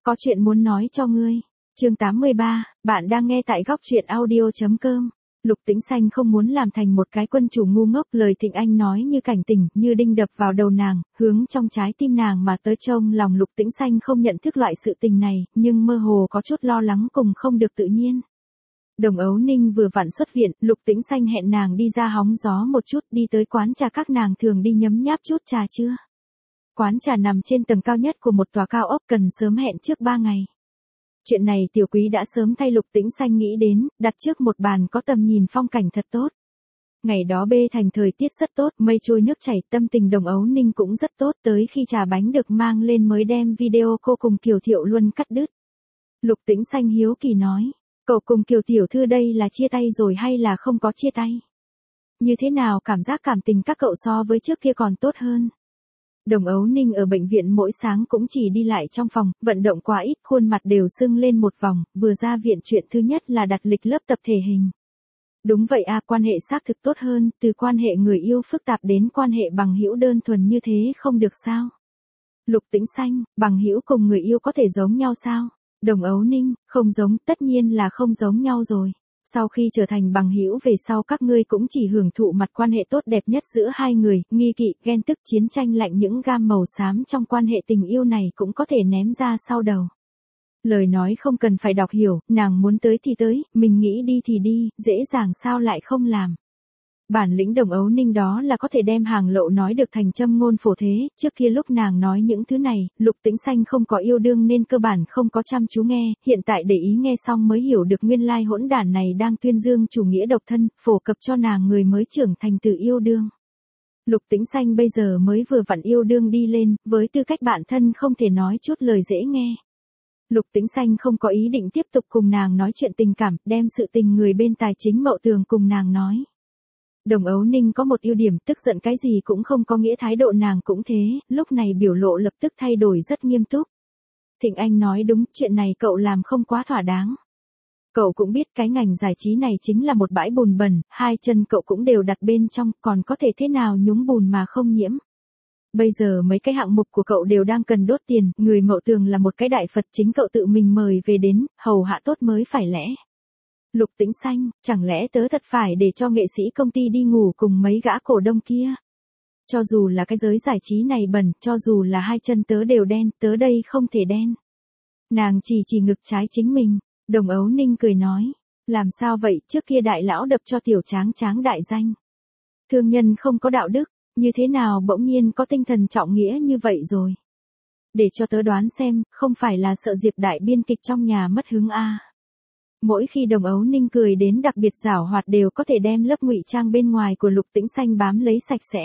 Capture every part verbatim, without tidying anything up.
Có chuyện muốn nói cho ngươi. Chương tám mươi ba, bạn đang nghe tại góc truyện audio chấm com. Lục Tĩnh Xanh không muốn làm thành một cái quân chủ ngu ngốc, lời Thịnh Anh nói như cảnh tỉnh, như đinh đập vào đầu nàng, hướng trong trái tim nàng mà tới. Trong lòng Lục Tĩnh Xanh không nhận thức loại sự tình này, nhưng mơ hồ có chút lo lắng cùng không được tự nhiên. Đồng Ấu Ninh vừa vặn xuất viện, Lục Tĩnh Xanh hẹn nàng đi ra hóng gió một chút, đi tới quán trà các nàng thường đi nhấm nháp chút trà trưa. Quán trà nằm trên tầng cao nhất của một tòa cao ốc, cần sớm hẹn trước ba ngày. Chuyện này Tiểu Quý đã sớm thay Lục Tĩnh Xanh nghĩ đến, đặt trước một bàn có tầm nhìn phong cảnh thật tốt. Ngày đó Bê Thành thời tiết rất tốt, mây trôi nước chảy, tâm tình Đồng Ấu Ninh cũng rất tốt, tới khi trà bánh được mang lên mới đem video cô cùng Kiều Thiệu Luân cắt đứt. Lục Tĩnh Xanh hiếu kỳ nói, cậu cùng Kiều tiểu thư đây là chia tay rồi hay là không có chia tay? Như thế nào cảm giác cảm tình các cậu so với trước kia còn tốt hơn? Đồng Ấu Ninh ở bệnh viện mỗi sáng cũng chỉ đi lại trong phòng, vận động quá ít, khuôn mặt đều sưng lên một vòng, vừa ra viện chuyện thứ nhất là đặt lịch lớp tập thể hình. Đúng vậy à, quan hệ xác thực tốt hơn, từ quan hệ người yêu phức tạp đến quan hệ bằng hữu đơn thuần như thế không được sao? Lục Tĩnh Xanh, bằng hữu cùng người yêu có thể giống nhau sao? Đồng Ấu Ninh, không giống, tất nhiên là không giống nhau rồi. Sau khi trở thành bằng hữu về sau các ngươi cũng chỉ hưởng thụ mặt quan hệ tốt đẹp nhất giữa hai người, nghi kỵ, ghen tức, chiến tranh lạnh, những gam màu xám trong quan hệ tình yêu này cũng có thể ném ra sau đầu. Lời nói không cần phải đọc hiểu, nàng muốn tới thì tới, mình nghĩ đi thì đi, dễ dàng sao lại không làm. Bản lĩnh Đồng Ấu Ninh đó là có thể đem hàng lậu nói được thành châm ngôn phổ thế, trước kia lúc nàng nói những thứ này, Lục Tĩnh Xanh không có yêu đương nên cơ bản không có chăm chú nghe, hiện tại để ý nghe xong mới hiểu được nguyên lai hỗn đản này đang tuyên dương chủ nghĩa độc thân, phổ cập cho nàng người mới trưởng thành từ yêu đương. Lục Tĩnh Xanh bây giờ mới vừa vặn yêu đương đi lên, với tư cách bạn thân không thể nói chút lời dễ nghe. Lục Tĩnh Xanh không có ý định tiếp tục cùng nàng nói chuyện tình cảm, đem sự tình người bên tài chính Mậu Tường cùng nàng nói. Đồng Ấu Ninh có một ưu điểm, tức giận cái gì cũng không có nghĩa, thái độ nàng cũng thế, lúc này biểu lộ lập tức thay đổi rất nghiêm túc. Thịnh Anh nói đúng, chuyện này cậu làm không quá thỏa đáng. Cậu cũng biết cái ngành giải trí này chính là một bãi bùn bẩn, hai chân cậu cũng đều đặt bên trong, còn có thể thế nào nhúng bùn mà không nhiễm. Bây giờ mấy cái hạng mục của cậu đều đang cần đốt tiền, người Mậu Tường là một cái đại Phật, chính cậu tự mình mời về đến, hầu hạ tốt mới phải lẽ. Lục Tĩnh Xanh, chẳng lẽ tớ thật phải để cho nghệ sĩ công ty đi ngủ cùng mấy gã cổ đông kia? Cho dù là cái giới giải trí này bẩn, cho dù là hai chân tớ đều đen, tớ đây không thể đen. Nàng chỉ chỉ ngực trái chính mình, Đồng Ấu Ninh cười nói, làm sao vậy, trước kia đại lão đập cho tiểu Tráng Tráng đại danh. Thương nhân không có đạo đức, như thế nào bỗng nhiên có tinh thần trọng nghĩa như vậy rồi? Để cho tớ đoán xem, không phải là sợ Diệp đại biên kịch trong nhà mất hứng à? Mỗi khi Đồng Ấu Ninh cười đến đặc biệt giảo hoạt đều có thể đem lớp ngụy trang bên ngoài của Lục Tĩnh Xanh bám lấy sạch sẽ.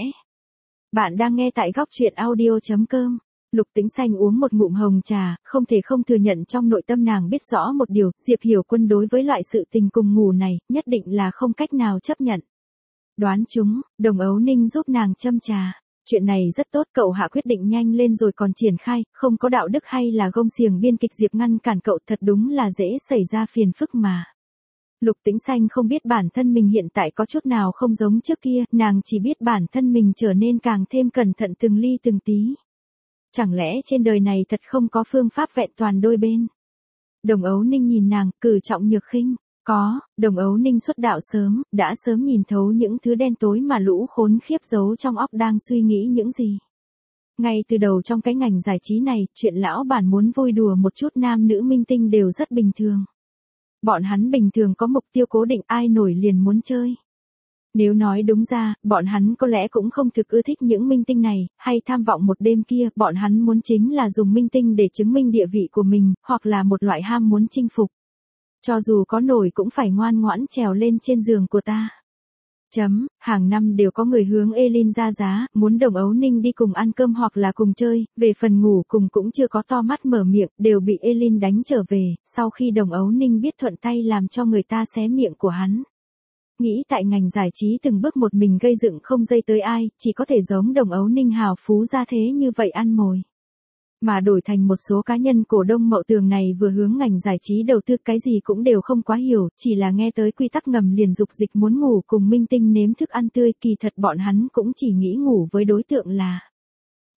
Bạn đang nghe tại góc truyện audio chấm com. Lục Tĩnh Xanh uống một ngụm hồng trà, không thể không thừa nhận trong nội tâm nàng biết rõ một điều, Diệp Hiểu Quân đối với loại sự tình cùng ngủ này, nhất định là không cách nào chấp nhận. Đoán chúng, Đồng Ấu Ninh giúp nàng châm trà. Chuyện này rất tốt, cậu hạ quyết định nhanh lên rồi còn triển khai, không có đạo đức hay là gông xiềng biên kịch Diệp ngăn cản cậu, thật đúng là dễ xảy ra phiền phức mà. Lục Tĩnh Xanh không biết bản thân mình hiện tại có chút nào không giống trước kia, nàng chỉ biết bản thân mình trở nên càng thêm cẩn thận từng ly từng tí. Chẳng lẽ trên đời này thật không có phương pháp vẹn toàn đôi bên? Đồng Ấu Ninh nhìn nàng, cử trọng nhược khinh. Có, Đồng Ấu Ninh xuất đạo sớm, đã sớm nhìn thấu những thứ đen tối mà lũ khốn khiếp giấu trong óc đang suy nghĩ những gì. Ngay từ đầu trong cái ngành giải trí này, chuyện lão bản muốn vui đùa một chút nam nữ minh tinh đều rất bình thường. Bọn hắn bình thường có mục tiêu cố định, ai nổi liền muốn chơi. Nếu nói đúng ra, bọn hắn có lẽ cũng không thực ưa thích những minh tinh này, hay tham vọng một đêm kia, bọn hắn muốn chính là dùng minh tinh để chứng minh địa vị của mình, hoặc là một loại ham muốn chinh phục. Cho dù có nổi cũng phải ngoan ngoãn trèo lên trên giường của ta. Chấm, hàng năm đều có người hướng Elin ra giá, muốn Đồng Ấu Ninh đi cùng ăn cơm hoặc là cùng chơi, về phần ngủ cùng cũng chưa có to mắt mở miệng, đều bị Elin đánh trở về, sau khi Đồng Ấu Ninh biết thuận tay làm cho người ta xé miệng của hắn. Nghĩ tại ngành giải trí từng bước một mình gây dựng không dây tới ai, chỉ có thể giống Đồng Ấu Ninh hào phú ra thế như vậy ăn mồi. Mà đổi thành một số cá nhân cổ đông Mậu Tường này vừa hướng ngành giải trí đầu tư, cái gì cũng đều không quá hiểu, chỉ là nghe tới quy tắc ngầm liền dục dịch muốn ngủ cùng minh tinh nếm thức ăn tươi, kỳ thật bọn hắn cũng chỉ nghĩ ngủ với đối tượng là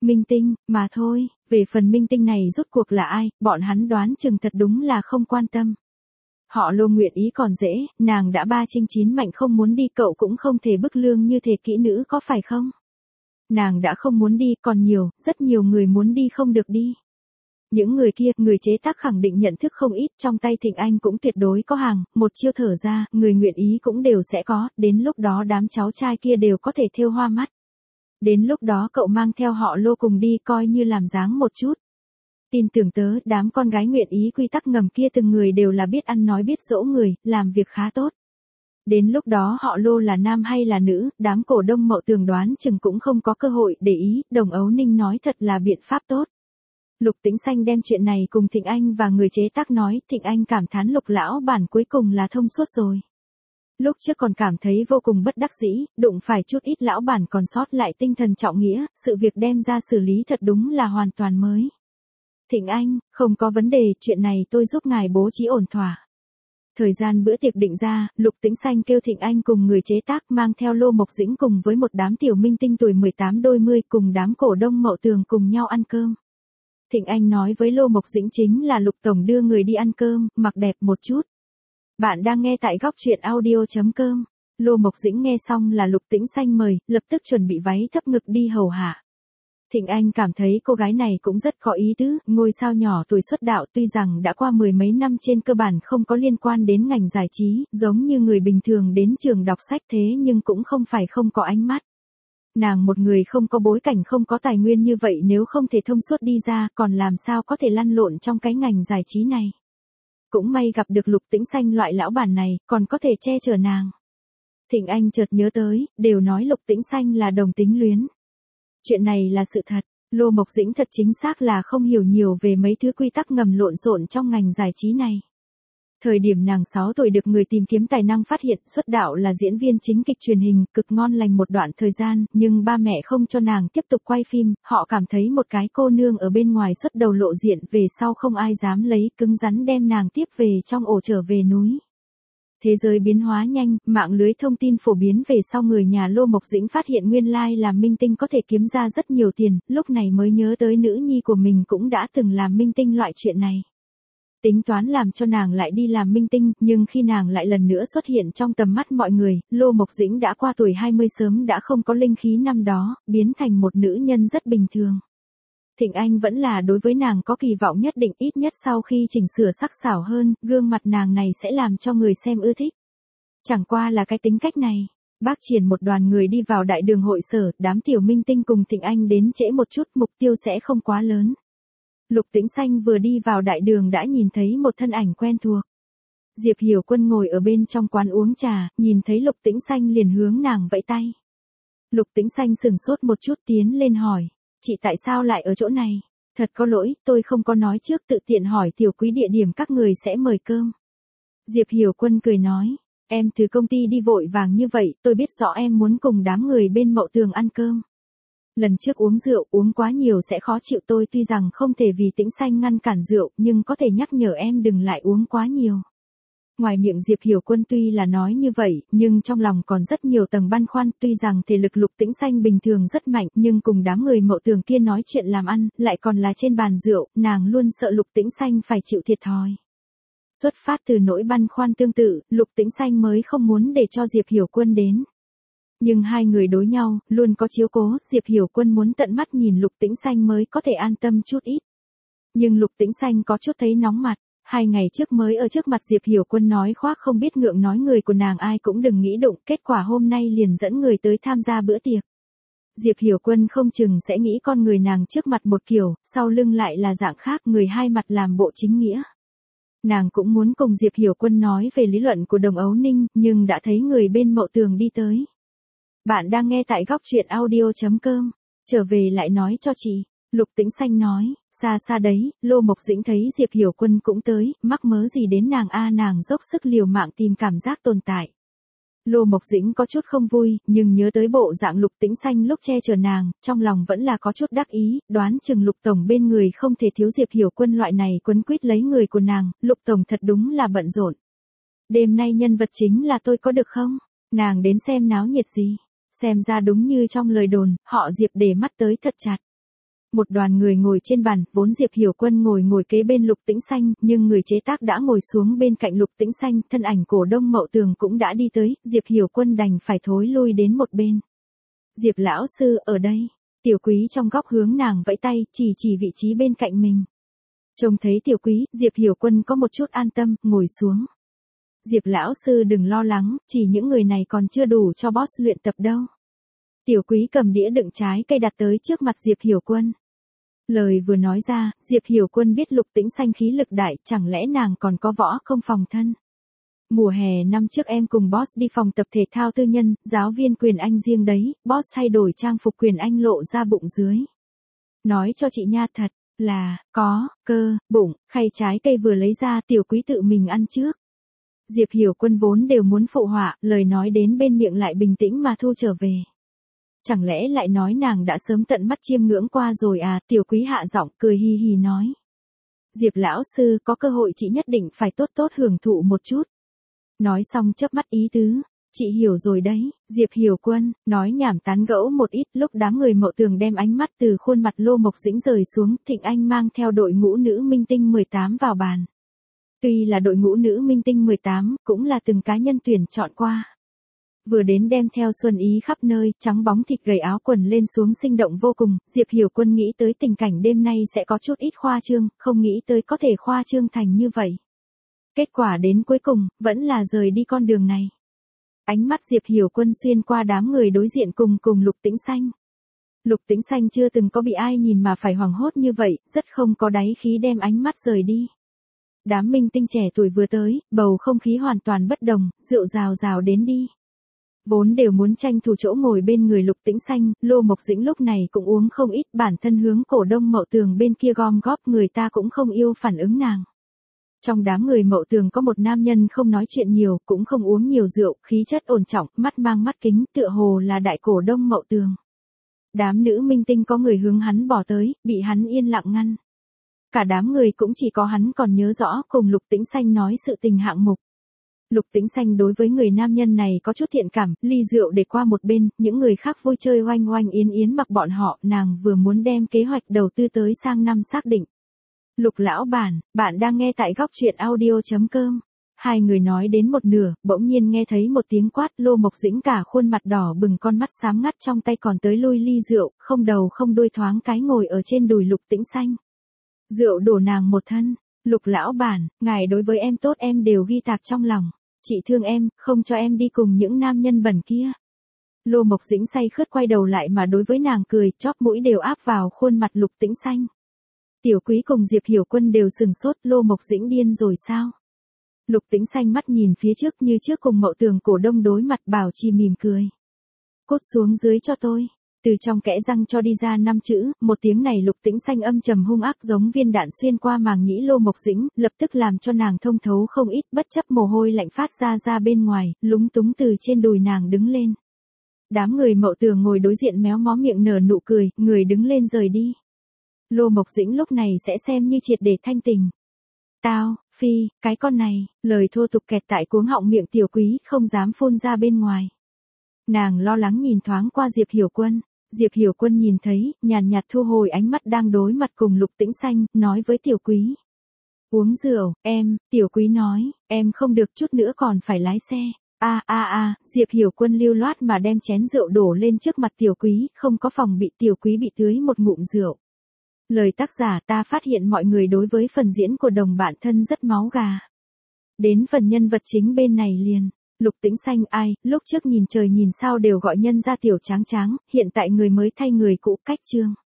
Minh Tinh, mà thôi, về phần Minh Tinh này rốt cuộc là ai, bọn hắn đoán chừng thật đúng là không quan tâm. Họ Lô nguyện ý còn dễ, nàng đã ba chinh chín mạnh không muốn đi cậu cũng không thể bức lương như thể kỹ nữ có phải không? Nàng đã không muốn đi, còn nhiều, rất nhiều người muốn đi không được đi. Những người kia, người chế tác khẳng định nhận thức không ít, trong tay Thịnh Anh cũng tuyệt đối có hàng, một chiêu thở ra, người nguyện ý cũng đều sẽ có, đến lúc đó đám cháu trai kia đều có thể thêu hoa mắt. Đến lúc đó cậu mang theo họ Lô cùng đi coi như làm dáng một chút. Tin tưởng tớ, đám con gái nguyện ý quy tắc ngầm kia từng người đều là biết ăn nói biết dỗ người, làm việc khá tốt. Đến lúc đó họ Lô là nam hay là nữ, đám cổ đông Mậu Tường đoán chừng cũng không có cơ hội để ý, Đồng Ấu Ninh nói thật là biện pháp tốt. Lục Tĩnh Xanh đem chuyện này cùng Thịnh Anh và người chế tác nói, Thịnh Anh cảm thán Lục lão bản cuối cùng là thông suốt rồi. Lúc trước còn cảm thấy vô cùng bất đắc dĩ, đụng phải chút ít lão bản còn sót lại tinh thần trọng nghĩa, sự việc đem ra xử lý thật đúng là hoàn toàn mới. Thịnh Anh, không có vấn đề, chuyện này tôi giúp ngài bố trí ổn thỏa. Thời gian bữa tiệc định ra, Lục Tĩnh Xanh kêu Thịnh Anh cùng người chế tác mang theo Lô Mộc Dĩnh cùng với một đám tiểu minh tinh tuổi mười tám đôi mươi cùng đám cổ đông Mậu Tường cùng nhau ăn cơm. Thịnh Anh nói với Lô Mộc Dĩnh chính là Lục Tổng đưa người đi ăn cơm, mặc đẹp một chút. Bạn đang nghe tại góc truyện audio.com. Lô Mộc Dĩnh nghe xong là Lục Tĩnh Xanh mời, lập tức chuẩn bị váy thấp ngực đi hầu hạ. Thịnh Anh cảm thấy cô gái này cũng rất có ý tứ, ngôi sao nhỏ tuổi xuất đạo tuy rằng đã qua mười mấy năm trên cơ bản không có liên quan đến ngành giải trí, giống như người bình thường đến trường đọc sách thế nhưng cũng không phải không có ánh mắt. Nàng một người không có bối cảnh không có tài nguyên như vậy nếu không thể thông suốt đi ra còn làm sao có thể lăn lộn trong cái ngành giải trí này. Cũng may gặp được Lục Tĩnh Xanh loại lão bản này, còn có thể che chở nàng. Thịnh Anh chợt nhớ tới, đều nói Lục Tĩnh Xanh là đồng tính luyến. Chuyện này là sự thật, Lô Mộc Dĩnh thật chính xác là không hiểu nhiều về mấy thứ quy tắc ngầm lộn xộn trong ngành giải trí này. Thời điểm nàng sáu tuổi được người tìm kiếm tài năng phát hiện xuất đạo là diễn viên chính kịch truyền hình, cực ngon lành một đoạn thời gian, nhưng ba mẹ không cho nàng tiếp tục quay phim, họ cảm thấy một cái cô nương ở bên ngoài xuất đầu lộ diện về sau không ai dám lấy, cứng rắn đem nàng tiếp về trong ổ trở về núi. Thế giới biến hóa nhanh, mạng lưới thông tin phổ biến về sau người nhà Lô Mộc Dĩnh phát hiện nguyên lai làm minh tinh có thể kiếm ra rất nhiều tiền, lúc này mới nhớ tới nữ nhi của mình cũng đã từng làm minh tinh loại chuyện này. Tính toán làm cho nàng lại đi làm minh tinh, nhưng khi nàng lại lần nữa xuất hiện trong tầm mắt mọi người, Lô Mộc Dĩnh đã qua tuổi hai mươi sớm đã không có linh khí năm đó, biến thành một nữ nhân rất bình thường. Thịnh Anh vẫn là đối với nàng có kỳ vọng nhất định, ít nhất sau khi chỉnh sửa sắc sảo hơn, gương mặt nàng này sẽ làm cho người xem ưa thích. Chẳng qua là cái tính cách này. Bác triển một đoàn người đi vào đại đường hội sở, đám tiểu minh tinh cùng Thịnh Anh đến trễ một chút, mục tiêu sẽ không quá lớn. Lục Tĩnh Xanh vừa đi vào đại đường đã nhìn thấy một thân ảnh quen thuộc. Diệp Hiểu Quân ngồi ở bên trong quán uống trà, nhìn thấy Lục Tĩnh Xanh liền hướng nàng vẫy tay. Lục Tĩnh Xanh sừng sốt một chút tiến lên hỏi, chị tại sao lại ở chỗ này? Thật có lỗi, tôi không có nói trước, tự tiện hỏi tiểu quý địa điểm các người sẽ mời cơm. Diệp Hiểu Quân cười nói, em từ công ty đi vội vàng như vậy, tôi biết rõ em muốn cùng đám người bên Mậu Tường ăn cơm. Lần trước uống rượu, uống quá nhiều sẽ khó chịu, tôi tuy rằng không thể vì Tĩnh Xanh ngăn cản rượu, nhưng có thể nhắc nhở em đừng lại uống quá nhiều. Ngoài miệng Diệp Hiểu Quân tuy là nói như vậy, nhưng trong lòng còn rất nhiều tầng băn khoăn, tuy rằng thể lực Lục Tĩnh Xanh bình thường rất mạnh, nhưng cùng đám người Mậu Tường kia nói chuyện làm ăn, lại còn là trên bàn rượu, nàng luôn sợ Lục Tĩnh Xanh phải chịu thiệt thòi. Xuất phát từ nỗi băn khoăn tương tự, Lục Tĩnh Xanh mới không muốn để cho Diệp Hiểu Quân đến. Nhưng hai người đối nhau, luôn có chiếu cố, Diệp Hiểu Quân muốn tận mắt nhìn Lục Tĩnh Xanh mới có thể an tâm chút ít. Nhưng Lục Tĩnh Xanh có chút thấy nóng mặt, hai ngày trước mới ở trước mặt Diệp Hiểu Quân nói khoác không biết ngượng nói người của nàng ai cũng đừng nghĩ đụng, kết quả hôm nay liền dẫn người tới tham gia bữa tiệc. Diệp Hiểu Quân không chừng sẽ nghĩ con người nàng trước mặt một kiểu, sau lưng lại là dạng khác, người hai mặt làm bộ chính nghĩa. Nàng cũng muốn cùng Diệp Hiểu Quân nói về lý luận của Đồng Ấu Ninh, nhưng đã thấy người bên Mậu Tường đi tới. Bạn đang nghe tại góc truyện audio.com, trở về lại nói cho chị. Lục Tĩnh Xanh nói, xa xa đấy, Lô Mộc Dĩnh thấy Diệp Hiểu Quân cũng tới, mắc mớ gì đến nàng a, nàng dốc sức liều mạng tìm cảm giác tồn tại. Lô Mộc Dĩnh có chút không vui, nhưng nhớ tới bộ dạng Lục Tĩnh Xanh lúc che chở nàng, trong lòng vẫn là có chút đắc ý, đoán chừng Lục Tổng bên người không thể thiếu Diệp Hiểu Quân loại này quấn quýt lấy người của nàng, Lục Tổng thật đúng là bận rộn. Đêm nay nhân vật chính là tôi có được không? Nàng đến xem náo nhiệt gì? Xem ra đúng như trong lời đồn, họ Diệp để mắt tới thật chặt. Một đoàn người ngồi trên bàn, vốn Diệp Hiểu Quân ngồi ngồi kế bên Lục Tĩnh Xanh, nhưng người chế tác đã ngồi xuống bên cạnh Lục Tĩnh Xanh, thân ảnh cổ đông Mậu Tường cũng đã đi tới, Diệp Hiểu Quân đành phải thối lui đến một bên. Diệp lão sư, ở đây. Tiểu Quý trong góc hướng nàng vẫy tay, chỉ chỉ vị trí bên cạnh mình. Trông thấy Tiểu Quý, Diệp Hiểu Quân có một chút an tâm, ngồi xuống. Diệp lão sư đừng lo lắng, chỉ những người này còn chưa đủ cho boss luyện tập đâu. Tiểu Quý cầm đĩa đựng trái cây đặt tới trước mặt Diệp Hiểu Quân. Lời vừa nói ra, Diệp Hiểu Quân biết Lục Tĩnh Xanh khí lực đại, chẳng lẽ nàng còn có võ không phòng thân. Mùa hè năm trước em cùng boss đi phòng tập thể thao tư nhân, giáo viên quyền Anh riêng đấy, boss thay đổi trang phục quyền Anh lộ ra bụng dưới. Nói cho chị nha, thật là, có, cơ, bụng, khay trái cây vừa lấy ra, Tiểu Quý tự mình ăn trước. Diệp Hiểu Quân vốn đều muốn phụ họa, lời nói đến bên miệng lại bình tĩnh mà thu trở về. Chẳng lẽ lại nói nàng đã sớm tận mắt chiêm ngưỡng qua rồi à, Tiểu Quý hạ giọng cười hi hi nói. Diệp lão sư, có cơ hội chị nhất định phải tốt tốt hưởng thụ một chút. Nói xong chớp mắt ý tứ, chị hiểu rồi đấy, Diệp Hiểu Quân, nói nhảm tán gẫu một ít, lúc đám người Mậu Tường đem ánh mắt từ khuôn mặt Lô Mộc Dĩnh rời xuống, Thịnh Anh mang theo đội ngũ nữ minh tinh mười tám vào bàn. Tuy là đội ngũ nữ minh tinh mười tám, cũng là từng cá nhân tuyển chọn qua. Vừa đến đem theo xuân ý khắp nơi, trắng bóng thịt gầy áo quần lên xuống sinh động vô cùng, Diệp Hiểu Quân nghĩ tới tình cảnh đêm nay sẽ có chút ít khoa trương, không nghĩ tới có thể khoa trương thành như vậy. Kết quả đến cuối cùng, vẫn là rời đi con đường này. Ánh mắt Diệp Hiểu Quân xuyên qua đám người đối diện cùng cùng Lục Tĩnh Xanh. Lục Tĩnh Xanh chưa từng có bị ai nhìn mà phải hoảng hốt như vậy, rất không có đáy khí đem ánh mắt rời đi. Đám minh tinh trẻ tuổi vừa tới, bầu không khí hoàn toàn bất đồng, rượu rào rào đến đi. Vốn đều muốn tranh thủ chỗ ngồi bên người Lục Tĩnh Xanh, Lô Mộc Dĩnh lúc này cũng uống không ít, bản thân hướng cổ đông Mậu Tường bên kia gom góp, người ta cũng không yêu phản ứng nàng. Trong đám người Mậu Tường có một nam nhân không nói chuyện nhiều, cũng không uống nhiều rượu, khí chất ổn trọng, mắt mang mắt kính, tựa hồ là đại cổ đông Mậu Tường. Đám nữ minh tinh có người hướng hắn bỏ tới, bị hắn yên lặng ngăn. Cả đám người cũng chỉ có hắn còn nhớ rõ cùng Lục Tĩnh Xanh nói sự tình hạng mục. Lục Tĩnh Xanh đối với người nam nhân này có chút thiện cảm, ly rượu để qua một bên, những người khác vui chơi oanh oanh yến yến mặc bọn họ, nàng vừa muốn đem kế hoạch đầu tư tới sang năm xác định. Lục lão bản, bạn đang nghe tại góc truyện audio chấm com. Hai người nói đến một nửa, bỗng nhiên nghe thấy một tiếng quát, Lô Mộc Dĩnh cả khuôn mặt đỏ bừng, con mắt xám ngắt, trong tay còn tới lui ly rượu, không đầu không đuôi thoáng cái ngồi ở trên đùi Lục Tĩnh Xanh. Rượu đổ nàng một thân. Lục lão bản, ngài đối với em tốt em đều ghi tạc trong lòng. Chị thương em, không cho em đi cùng những nam nhân bẩn kia. Lô Mộc Dĩnh say khướt quay đầu lại mà đối với nàng cười, chóp mũi đều áp vào khuôn mặt Lục Tĩnh Xanh. Tiểu Quý cùng Diệp Hiểu Quân đều sừng sốt, Lô Mộc Dĩnh điên rồi sao? Lục Tĩnh Xanh mắt nhìn phía trước như trước cùng Mậu Tường cổ đông đối mặt, bảo trì mỉm cười. Cút xuống dưới cho tôi. Từ trong kẽ răng cho đi ra năm chữ, một tiếng này Lục Tĩnh Xanh âm trầm hung ác giống viên đạn xuyên qua màng nhĩ Lô Mộc Dĩnh, lập tức làm cho nàng thông thấu không ít, bất chấp mồ hôi lạnh phát ra ra bên ngoài, lúng túng từ trên đùi nàng đứng lên. Đám người Mậu Tường ngồi đối diện méo mó miệng nở nụ cười, người đứng lên rời đi. Lô Mộc Dĩnh lúc này sẽ xem như triệt để thanh tình. Tao, phi, cái con này, lời thô tục kẹt tại cuống họng miệng Tiểu Quý không dám phun ra bên ngoài. Nàng lo lắng nhìn thoáng qua Diệp Hiểu Quân. Diệp Hiểu Quân nhìn thấy, nhàn nhạt thu hồi ánh mắt đang đối mặt cùng Lục Tĩnh Xanh, nói với Tiểu Quý. Uống rượu, em, Tiểu Quý nói, em không được, chút nữa còn phải lái xe. A a a, Diệp Hiểu Quân lưu loát mà đem chén rượu đổ lên trước mặt Tiểu Quý, không có phòng bị, Tiểu Quý bị tưới một ngụm rượu. Lời tác giả, ta phát hiện mọi người đối với phần diễn của đồng bạn thân rất máu gà. Đến phần nhân vật chính bên này liền. Lục Tĩnh Xanh ai, lúc trước nhìn trời nhìn sao đều gọi nhân ra tiểu tráng tráng, hiện tại người mới thay người cũ, cách chương.